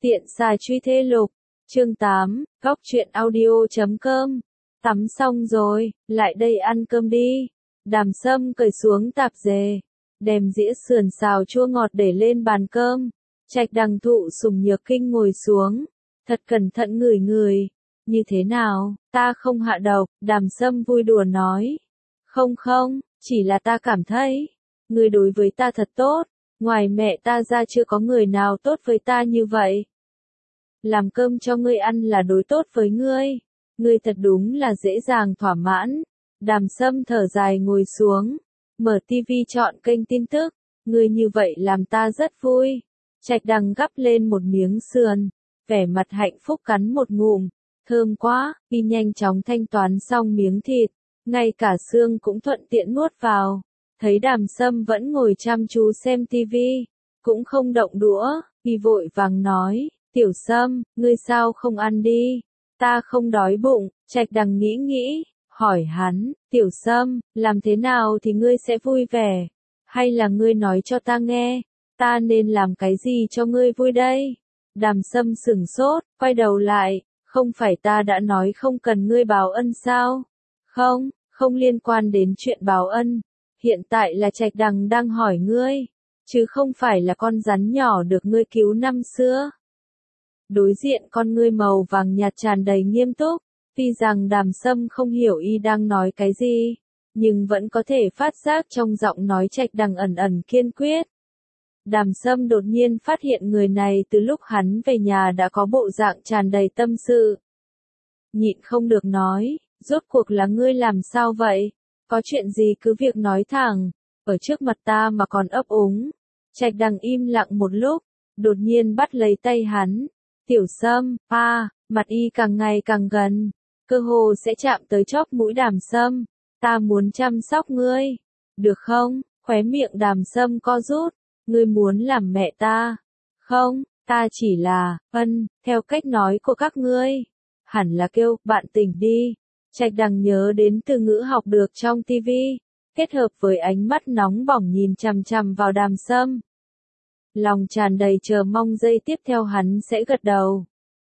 Tiện xài truy thế lục, chương 8, góc truyện audio.com. Tắm xong rồi, lại đây ăn cơm đi. Đàm Sâm cởi xuống tạp dề, đem dĩa sườn xào chua ngọt để lên bàn cơm. Trạch Đằng Thụ Sùng Nhược Kinh ngồi xuống, thật cẩn thận ngửi ngửi. Như thế nào, ta không hạ độc, Đàm Sâm vui đùa nói. Không, chỉ là ta cảm thấy, ngươi đối với ta thật tốt, ngoài mẹ ta ra chưa có người nào tốt với ta như vậy. Làm cơm cho ngươi ăn là đối tốt với ngươi, ngươi thật đúng là dễ dàng thỏa mãn. Đàm Sâm thở dài ngồi xuống, mở tivi chọn kênh tin tức, ngươi như vậy làm ta rất vui. Trạch Đằng gắp lên một miếng sườn, vẻ mặt hạnh phúc cắn một ngụm, thơm quá, y nhanh chóng thanh toán xong miếng thịt, ngay cả xương cũng thuận tiện nuốt vào. Thấy Đàm Sâm vẫn ngồi chăm chú xem tivi, cũng không động đũa, y vội vàng nói, Tiểu Sâm, ngươi sao không ăn đi? Ta không đói bụng. Trạch Đằng nghĩ, hỏi hắn, Tiểu Sâm, làm thế nào thì ngươi sẽ vui vẻ? Hay là ngươi nói cho ta nghe, ta nên làm cái gì cho ngươi vui đây? Đàm Sâm sửng sốt, quay đầu lại, không phải ta đã nói không cần ngươi báo ân sao? Không liên quan đến chuyện báo ân. Hiện tại là Trạch Đằng đang hỏi ngươi, chứ không phải là con rắn nhỏ được ngươi cứu năm xưa. Đối diện con ngươi màu vàng nhạt tràn đầy nghiêm túc, tuy rằng Đàm Sâm không hiểu y đang nói cái gì, nhưng vẫn có thể phát giác trong giọng nói Trạch Đằng ẩn ẩn kiên quyết. Đàm Sâm đột nhiên phát hiện người này từ lúc hắn về nhà đã có bộ dạng tràn đầy tâm sự. Nhịn không được nói, rốt cuộc là ngươi làm sao vậy? Có chuyện gì cứ việc nói thẳng, ở trước mặt ta mà còn ấp úng. Trạch Đằng im lặng một lúc, đột nhiên bắt lấy tay hắn. Tiểu Sâm, mặt y càng ngày càng gần, cơ hồ sẽ chạm tới chóp mũi Đàm Sâm. Ta muốn chăm sóc ngươi, được không? Khóe miệng Đàm Sâm co rút, ngươi muốn làm mẹ ta? Không, ta chỉ là, theo cách nói của các ngươi, hẳn là kêu bạn tình đi. Trạch Đằng nhớ đến từ ngữ học được trong tivi, kết hợp với ánh mắt nóng bỏng nhìn chằm chằm vào Đàm Sâm. Lòng tràn đầy chờ mong giây tiếp theo hắn sẽ gật đầu.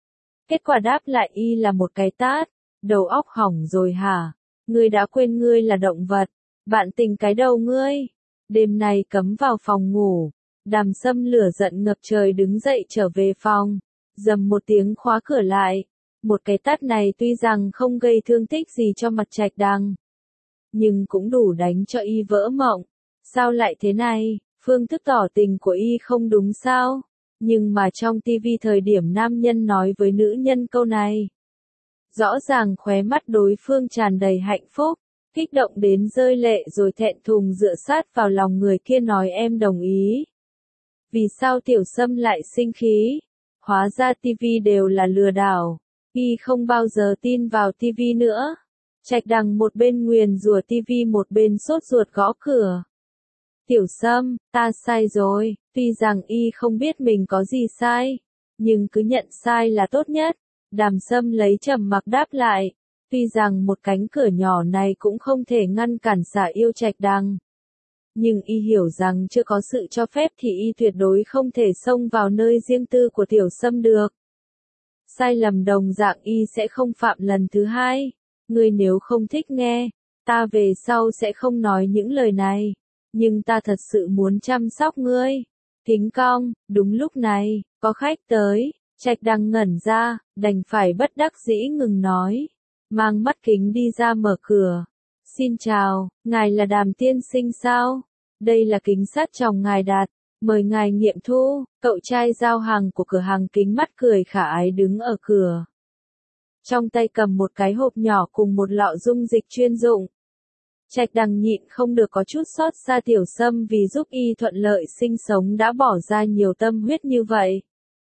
Kết quả đáp lại y là một cái tát, đầu óc hỏng rồi hả? Ngươi đã quên ngươi là động vật, bạn tình cái đầu ngươi. Đêm nay cấm vào phòng ngủ, Đàm Sâm lửa giận ngập trời đứng dậy trở về phòng, dầm một tiếng khóa cửa lại. Một cái tát này tuy rằng không gây thương tích gì cho mặt Trạch Đằng, nhưng cũng đủ đánh cho y vỡ mộng. Sao lại thế này? Phương thức tỏ tình của y không đúng sao? Nhưng mà trong tivi thời điểm nam nhân nói với nữ nhân câu này, rõ ràng khóe mắt đối phương tràn đầy hạnh phúc, kích động đến rơi lệ rồi thẹn thùng dựa sát vào lòng người kia nói em đồng ý. Vì sao Tiểu Sâm lại sinh khí? Hóa ra tivi đều là lừa đảo. Y không bao giờ tin vào tivi nữa. Trạch Đằng một bên nguyền rủa tivi một bên sốt ruột gõ cửa. Tiểu Sâm, ta sai rồi, tuy rằng y không biết mình có gì sai, nhưng cứ nhận sai là tốt nhất. Đàm Sâm lấy trầm mặc đáp lại, tuy rằng một cánh cửa nhỏ này cũng không thể ngăn cản xả yêu Trạch Đằng, nhưng y hiểu rằng chưa có sự cho phép thì y tuyệt đối không thể xông vào nơi riêng tư của Tiểu Sâm được. Sai lầm đồng dạng y sẽ không phạm lần thứ hai. Ngươi nếu không thích nghe, ta về sau sẽ không nói những lời này. Nhưng ta thật sự muốn chăm sóc ngươi. Thính cong, đúng lúc này, có khách tới. Trạch Đằng ngẩn ra, đành phải bất đắc dĩ ngừng nói. Mang mắt kính đi ra mở cửa. Xin chào, ngài là Đàm tiên sinh sao? Đây là kính sắt tròng ngài đặt. Mời ngài nghiệm thu. Cậu trai giao hàng của cửa hàng kính mắt cười khả ái đứng ở cửa. Trong tay cầm một cái hộp nhỏ cùng một lọ dung dịch chuyên dụng. Trạch Đằng nhịn không được có chút xót xa Tiểu Sâm vì giúp y thuận lợi sinh sống đã bỏ ra nhiều tâm huyết như vậy.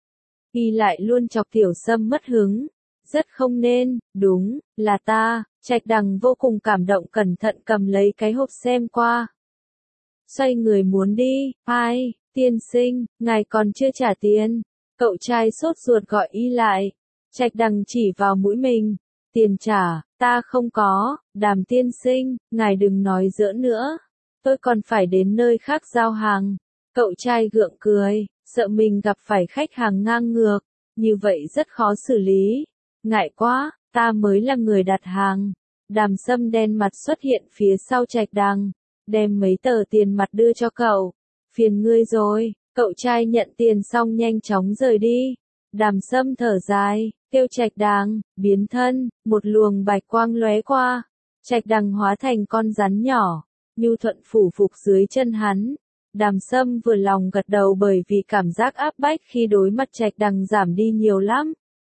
Y lại luôn chọc Tiểu Sâm mất hứng. Rất không nên, đúng, là ta. Trạch Đằng vô cùng cảm động cẩn thận cầm lấy cái hộp xem qua. Xoay người muốn đi, ai, tiên sinh, ngài còn chưa trả tiền. Cậu trai sốt ruột gọi y lại. Trạch Đằng chỉ vào mũi mình. Tiền trả, ta không có. Đàm tiên sinh, ngài đừng nói giỡn nữa. Tôi còn phải đến nơi khác giao hàng. Cậu trai gượng cười, sợ mình gặp phải khách hàng ngang ngược. như vậy rất khó xử lý. Ngại quá, ta mới là người đặt hàng. Đàm Sâm đen mặt xuất hiện phía sau Trạch Đằng, đem mấy tờ tiền mặt đưa cho cậu. Phiền ngươi rồi, cậu trai nhận tiền xong nhanh chóng rời đi. Đàm Sâm thở dài, kêu Trạch Đằng, biến thân, một luồng bạch quang lóe qua. Trạch Đằng hóa thành con rắn nhỏ, nhu thuận phủ phục dưới chân hắn. Đàm Sâm vừa lòng gật đầu bởi vì cảm giác áp bách khi đối mặt Trạch Đằng giảm đi nhiều lắm.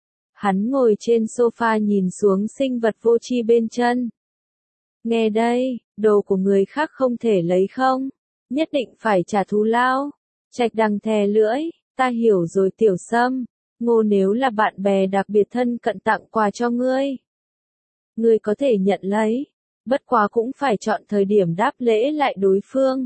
Hắn ngồi trên sofa nhìn xuống sinh vật vô tri bên chân. Nghe đây, đồ của người khác không thể lấy không? Nhất định phải trả thù lao. Trạch Đằng thè lưỡi, ta hiểu rồi Tiểu Sâm. Ngô nếu là bạn bè đặc biệt thân cận tặng quà cho ngươi, ngươi có thể nhận lấy, bất quá cũng phải chọn thời điểm đáp lễ lại đối phương.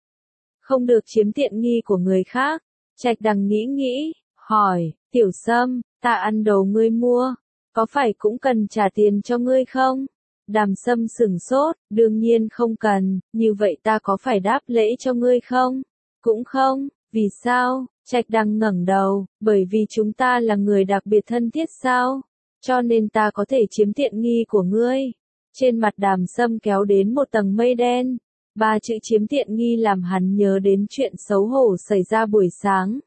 Không được chiếm tiện nghi của người khác. Trạch Đằng nghĩ nghĩ, hỏi, Tiểu Sâm, ta ăn đồ ngươi mua, có phải cũng cần trả tiền cho ngươi không? Đàm Sâm sửng sốt, đương nhiên không cần, như vậy ta có phải đáp lễ cho ngươi không? Cũng không, vì sao? Trạch Đằng ngẩng đầu, bởi vì chúng ta là người đặc biệt thân thiết sao? Cho nên ta có thể chiếm tiện nghi của ngươi. Trên mặt Đàm Sâm kéo đến một tầng mây đen. 3 chữ chiếm tiện nghi làm hắn nhớ đến chuyện xấu hổ xảy ra buổi sáng.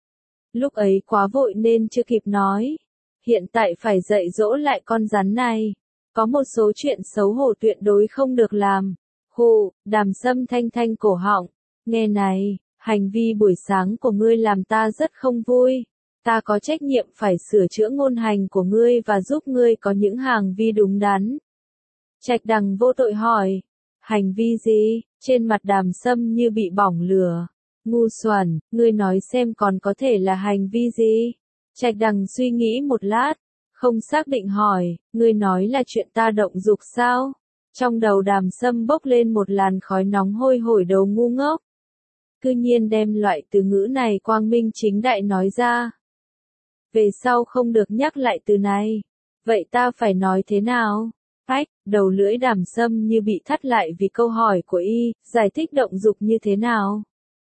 Lúc ấy quá vội nên chưa kịp nói. Hiện tại phải dạy dỗ lại con rắn này. Có một số chuyện xấu hổ tuyệt đối không được làm. Hù, Đàm Sâm thanh thanh cổ họng. Nghe này, hành vi buổi sáng của ngươi làm ta rất không vui. Ta có trách nhiệm phải sửa chữa ngôn hành của ngươi và giúp ngươi có những hành vi đúng đắn. Trạch Đằng vô tội hỏi. Hành vi gì? Trên mặt Đàm Sâm như bị bỏng lửa. Ngu xuẩn, ngươi nói xem còn có thể là hành vi gì? Trạch Đằng suy nghĩ một lát, không xác định hỏi, ngươi nói là chuyện ta động dục sao? Trong đầu Đàm Sâm bốc lên một làn khói nóng hôi hổi đầu ngu ngốc. Cư nhiên đem loại từ ngữ này quang minh chính đại nói ra. Về sau không được nhắc lại từ này. Vậy ta phải nói thế nào? Ách, đầu lưỡi Đàm Sâm như bị thắt lại vì câu hỏi của y, giải thích động dục như thế nào?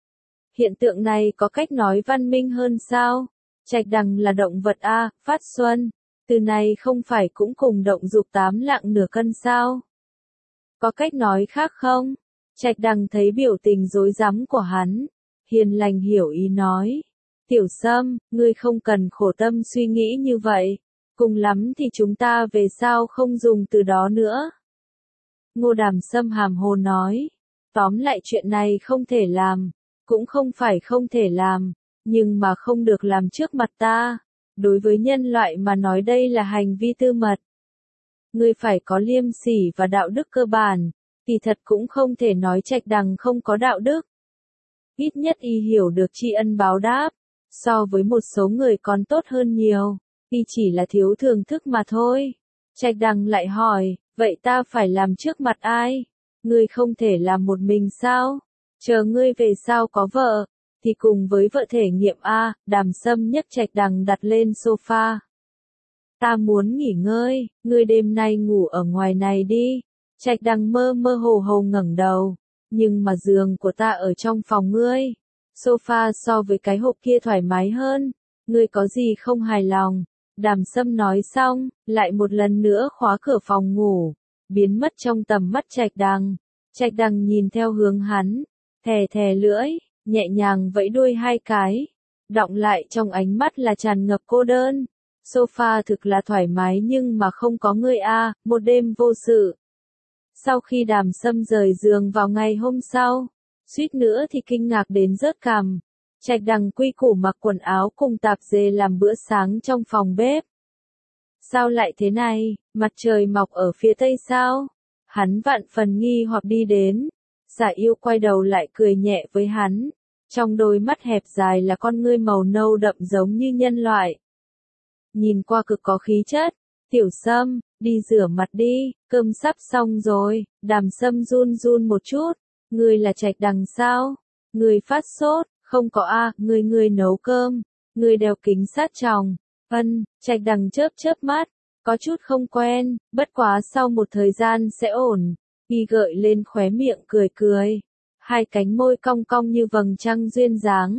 Hiện tượng này có cách nói văn minh hơn sao? Trạch Đằng là động vật a, phát xuân. Từ này không phải cũng cùng động dục 8 lạng nửa cân sao? Có cách nói khác không? Trạch Đằng thấy biểu tình rối rắm của hắn, hiền lành hiểu ý nói. Tiểu Sâm, ngươi không cần khổ tâm suy nghĩ như vậy. Cùng lắm thì chúng ta về sau không dùng từ đó nữa. Ngô Đàm Sâm hàm hồ nói. Tóm lại chuyện này không thể làm. Cũng không phải không thể làm. Nhưng mà không được làm trước mặt ta. Đối với nhân loại mà nói đây là hành vi tư mật. Ngươi phải có liêm sỉ và đạo đức cơ bản. Kỳ thật cũng không thể nói Trạch Đằng không có đạo đức. Ít nhất y hiểu được tri ân báo đáp. So với một số người còn tốt hơn nhiều. Y chỉ là thiếu thưởng thức mà thôi. Trạch Đằng lại hỏi, vậy ta phải làm trước mặt ai? Ngươi không thể làm một mình sao? Chờ ngươi về sau có vợ, thì cùng với vợ thể nghiệm a. Đàm Sâm nhấc Trạch Đằng đặt lên sofa. Ta muốn nghỉ ngơi, ngươi đêm nay ngủ ở ngoài này đi. Trạch Đằng mơ mơ hồ hồ ngẩng đầu, nhưng mà giường của ta ở trong phòng ngươi. Sofa so với cái hộp kia thoải mái hơn, ngươi có gì không hài lòng? Đàm Sâm nói xong, lại một lần nữa khóa cửa phòng ngủ, biến mất trong tầm mắt Trạch Đằng. Trạch Đằng nhìn theo hướng hắn, thè thè lưỡi, nhẹ nhàng vẫy đuôi 2 cái, đọng lại trong ánh mắt là tràn ngập cô đơn. Sofa thực là thoải mái nhưng mà không có ngươi a, một đêm vô sự. Sau khi Đàm Sâm rời giường vào ngày hôm sau, suýt nữa thì kinh ngạc đến rớt cằm. Trạch Đằng quy củ mặc quần áo cùng tạp dề làm bữa sáng trong phòng bếp. Sao lại thế này, mặt trời mọc ở phía tây sao? Hắn vạn phần nghi hoặc đi đến. Giả Yêu quay đầu lại cười nhẹ với hắn. Trong đôi mắt hẹp dài là con ngươi màu nâu đậm giống như nhân loại. Nhìn qua cực có khí chất. Tiểu Sâm, đi rửa mặt đi, cơm sắp xong rồi. Đàm Sâm run run một chút. Ngươi là Trạch Đằng sao? Ngươi phát sốt, không có a, ngươi nấu cơm. Ngươi đeo kính sát tròng. Trạch Đằng chớp chớp mắt, có chút không quen, bất quá sau một thời gian sẽ ổn. Y gợi lên khóe miệng cười cười. 2 cánh môi cong cong như vầng trăng duyên dáng.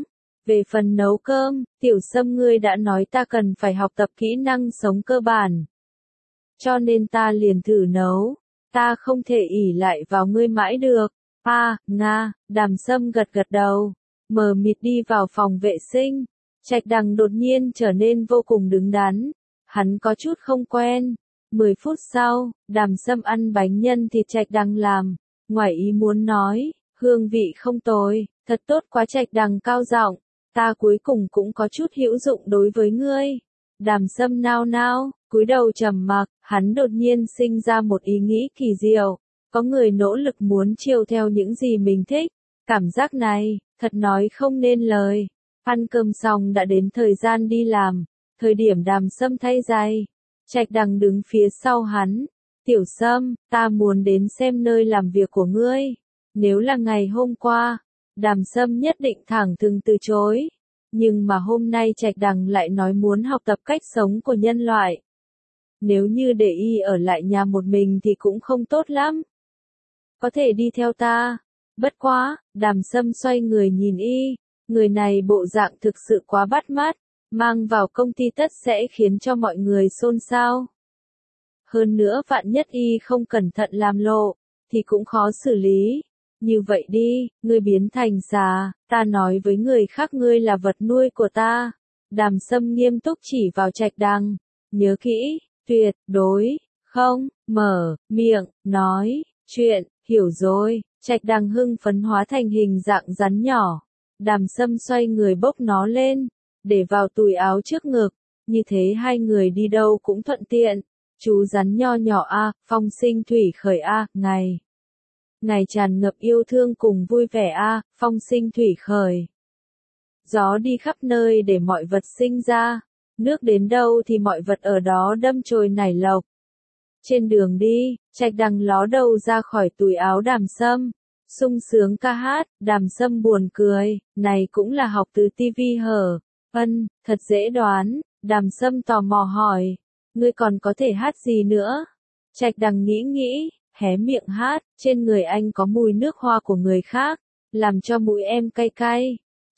Về phần nấu cơm, Tiểu Sâm ngươi đã nói ta cần phải học tập kỹ năng sống cơ bản. Cho nên ta liền thử nấu, ta không thể ỷ lại vào ngươi mãi được. Nga, Đàm Sâm gật gật đầu, mờ mịt đi vào phòng vệ sinh. Trạch Đằng đột nhiên trở nên vô cùng đứng đắn, hắn có chút không quen. 10 phút sau, Đàm Sâm ăn bánh nhân thịt Trạch Đằng làm, ngoài ý muốn nói, hương vị không tồi, thật tốt quá. Trạch Đằng cao giọng, ta cuối cùng cũng có chút hữu dụng đối với ngươi. Đàm Sâm nao nao, cúi đầu trầm mặc, hắn đột nhiên sinh ra một ý nghĩ kỳ diệu, có người nỗ lực muốn chiều theo những gì mình thích, cảm giác này, thật nói không nên lời. Ăn cơm xong đã đến thời gian đi làm, thời điểm Đàm Sâm thay giày, Trạch Đằng đứng phía sau hắn. Tiểu Sâm, ta muốn đến xem nơi làm việc của ngươi. Nếu là ngày hôm qua, Đàm Sâm nhất định thẳng thừng từ chối. Nhưng mà hôm nay Trạch Đằng lại nói muốn học tập cách sống của nhân loại. Nếu như để y ở lại nhà một mình thì cũng không tốt lắm. Có thể đi theo ta. Bất quá, Đàm Sâm xoay người nhìn y. Người này bộ dạng thực sự quá bắt mắt, mang vào công ty tất sẽ khiến cho mọi người xôn xao. Hơn nữa vạn nhất y không cẩn thận làm lộ, thì cũng khó xử lý. Như vậy đi, ngươi biến thành xà, ta nói với người khác ngươi là vật nuôi của ta. Đàm Sâm nghiêm túc chỉ vào Trạch Đằng, nhớ kỹ, tuyệt đối, không, mở, miệng, nói, chuyện, hiểu rồi. Trạch Đằng hưng phấn hóa thành hình dạng rắn nhỏ. Đàm Sâm xoay người bốc nó lên, để vào túi áo trước ngực, như thế hai người đi đâu cũng thuận tiện. Chú rắn nho nhỏ phong sinh thủy khởi ngày. Ngày tràn ngập yêu thương cùng vui vẻ phong sinh thủy khởi. Gió đi khắp nơi để mọi vật sinh ra, nước đến đâu thì mọi vật ở đó đâm chồi nảy lộc. Trên đường đi, Trạch Đằng ló đầu ra khỏi túi áo Đàm Sâm, sung sướng ca hát. Đàm Sâm buồn cười, này cũng là học từ tivi hở? Thật dễ đoán. Đàm Sâm tò mò hỏi, ngươi còn có thể hát gì nữa? Trạch Đằng nghĩ, hé miệng hát, trên người anh có mùi nước hoa của người khác, làm cho mũi em cay cay.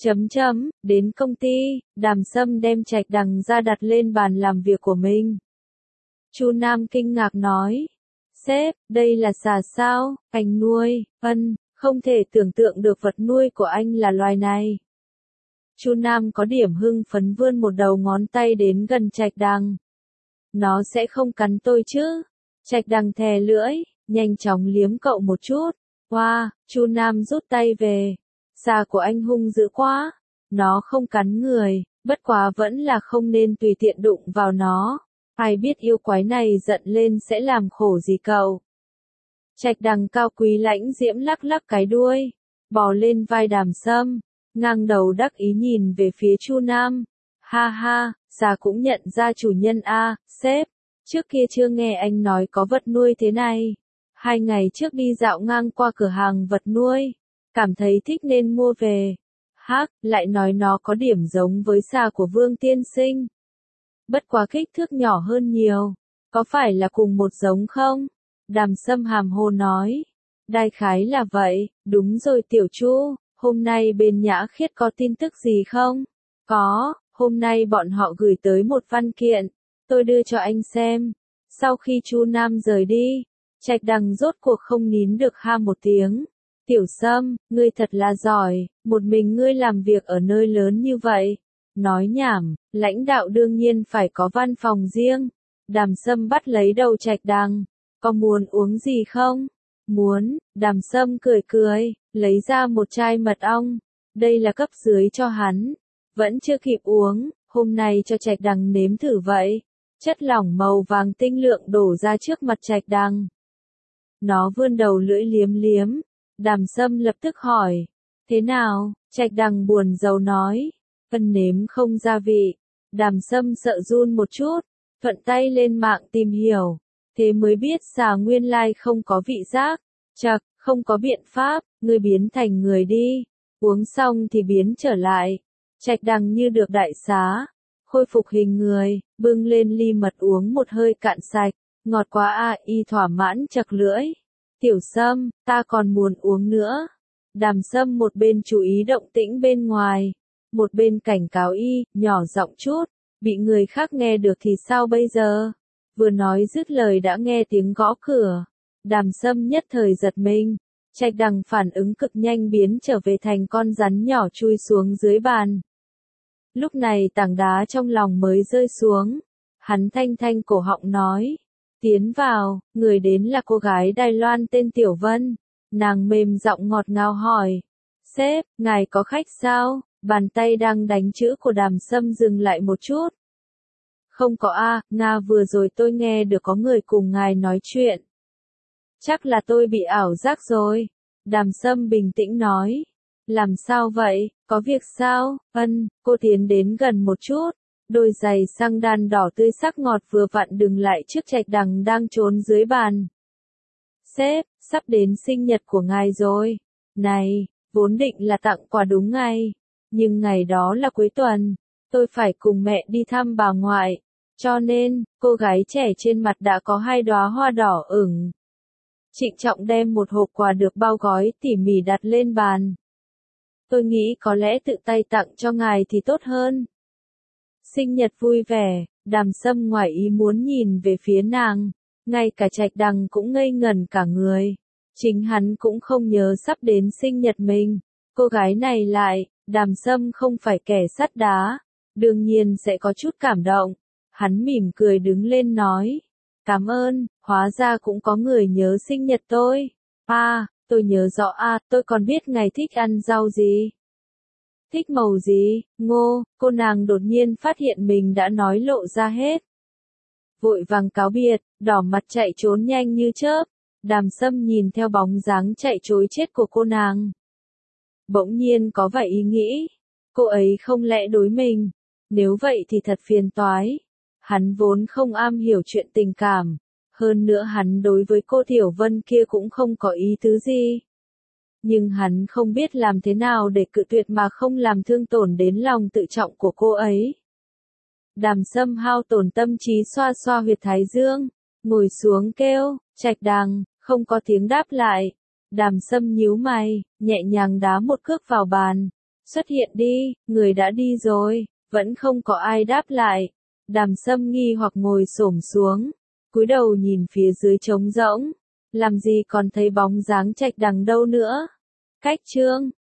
Đến công ty, Đàm Sâm đem Trạch Đằng ra đặt lên bàn làm việc của mình. Chu Nam kinh ngạc nói, sếp, đây là xà sao, anh nuôi? Không thể tưởng tượng được vật nuôi của anh là loài này. Chu Nam có điểm hưng phấn vươn một đầu ngón tay đến gần Trạch Đằng. Nó sẽ không cắn tôi chứ? Trạch Đằng thè lưỡi, nhanh chóng liếm cậu một chút. Chu Nam rút tay về. Xà của anh hung dữ quá. Nó không cắn người, bất quá vẫn là không nên tùy tiện đụng vào nó. Ai biết yêu quái này giận lên sẽ làm khổ gì cậu. Trạch Đằng cao quý lãnh diễm lắc lắc cái đuôi, bò lên vai Đàm Sâm, ngang đầu đắc ý nhìn về phía Chu Nam. Ha, xà cũng nhận ra chủ nhân sếp. Trước kia chưa nghe anh nói có vật nuôi thế này. 2 ngày trước đi dạo ngang qua cửa hàng vật nuôi, cảm thấy thích nên mua về. Lại nói nó có điểm giống với xà của Vương tiên sinh. Bất quá kích thước nhỏ hơn nhiều. Có phải là cùng một giống không? Đàm Sâm hàm hồ nói. Đại khái là vậy. Đúng rồi Tiểu Chu, hôm nay bên Nhã Khiết có tin tức gì không? Có, hôm nay bọn họ gửi tới một văn kiện, tôi đưa cho anh xem. Sau khi Chu Nam rời đi, Trạch Đằng rốt cuộc không nín được ha một tiếng. Tiểu Sâm, ngươi thật là giỏi, một mình ngươi làm việc ở nơi lớn như vậy. Nói nhảm, lãnh đạo đương nhiên phải có văn phòng riêng. Đàm Sâm bắt lấy đầu Trạch Đằng, có muốn uống gì không? Muốn. Đàm Sâm cười, lấy ra một chai mật ong. Đây là cấp dưới cho hắn. Vẫn chưa kịp uống, hôm nay cho Trạch Đằng nếm thử vậy. Chất lỏng màu vàng tinh lượng đổ ra trước mặt Trạch Đằng. Nó vươn đầu lưỡi liếm. Đàm Sâm lập tức hỏi, thế nào? Trạch Đằng buồn rầu nói, nếm không gia vị. Đàm Sâm sợ run một chút, thuận tay lên mạng tìm hiểu. Thế mới biết xà nguyên lai không có vị giác. Chậc, không có biện pháp, ngươi biến thành người đi. Uống xong thì biến trở lại. Trạch Đằng như được đại xá, khôi phục hình người, bưng lên ly mật uống một hơi cạn sạch. Ngọt quá y thỏa mãn chậc lưỡi. Tiểu Sâm, ta còn muốn uống nữa. Đàm Sâm một bên chú ý động tĩnh bên ngoài, một bên cảnh cáo y, nhỏ giọng chút, bị người khác nghe được thì sao bây giờ? Vừa nói dứt lời đã nghe tiếng gõ cửa. Đàm Sâm nhất thời giật mình. Trạch Đằng phản ứng cực nhanh biến trở về thành con rắn nhỏ chui xuống dưới bàn. Lúc này tảng đá trong lòng mới rơi xuống. Hắn thanh thanh cổ họng nói. Tiến vào, người đến là cô gái Đài Loan tên Tiểu Vân. Nàng mềm giọng ngọt ngào hỏi. Sếp, ngài có khách sao? Bàn tay đang đánh chữ của Đàm Sâm dừng lại một chút. Không có a, Nga vừa rồi tôi nghe được có người cùng ngài nói chuyện. Chắc là tôi bị ảo giác rồi. Đàm Sâm bình tĩnh nói. Làm sao vậy, có việc sao? Cô tiến đến gần một chút. Đôi giày xăng đan đỏ tươi sắc ngọt vừa vặn dừng lại trước Trạch Đằng đang trốn dưới bàn. Sếp, sắp đến sinh nhật của ngài rồi. Này, vốn định là tặng quà đúng ngày. Nhưng ngày đó là cuối tuần. Tôi phải cùng mẹ đi thăm bà ngoại. Cho nên, cô gái trẻ trên mặt đã có 2 đóa hoa đỏ ửng. Trịnh trọng đem một hộp quà được bao gói tỉ mỉ đặt lên bàn. Tôi nghĩ có lẽ tự tay tặng cho ngài thì tốt hơn. Sinh nhật vui vẻ, Đàm Sâm ngoài ý muốn nhìn về phía nàng. Ngay cả Trạch Đằng cũng ngây ngẩn cả người. Chính hắn cũng không nhớ sắp đến sinh nhật mình. Cô gái này lại, Đàm Sâm không phải kẻ sắt đá. Đương nhiên sẽ có chút cảm động. Hắn mỉm cười đứng lên nói. Cảm ơn, hóa ra cũng có người nhớ sinh nhật tôi. Tôi nhớ rõ tôi còn biết ngài thích ăn rau gì. Thích màu gì, ngô, cô nàng đột nhiên phát hiện mình đã nói lộ ra hết. Vội vàng cáo biệt, đỏ mặt chạy trốn nhanh như chớp. Đàm Sâm nhìn theo bóng dáng chạy trối chết của cô nàng. Bỗng nhiên có vài ý nghĩ. Cô ấy không lẽ đối mình. Nếu vậy thì thật phiền toái. Hắn vốn không am hiểu chuyện tình cảm. Hơn nữa hắn đối với cô Tiểu Vân kia cũng không có ý tứ gì. Nhưng hắn không biết làm thế nào để cự tuyệt mà không làm thương tổn đến lòng tự trọng của cô ấy. Đàm Sâm hao tổn tâm trí xoa xoa huyệt thái dương, ngồi xuống kêu, Trạch Đằng, không có tiếng đáp lại. Đàm Sâm nhíu mày, nhẹ nhàng đá một cước vào bàn. Xuất hiện đi, người đã đi rồi, vẫn không có ai đáp lại. Đàm Sâm nghi hoặc ngồi xổm xuống, cúi đầu nhìn phía dưới trống rỗng. Làm gì còn thấy bóng dáng Trạch Đằng đâu nữa. Cách chương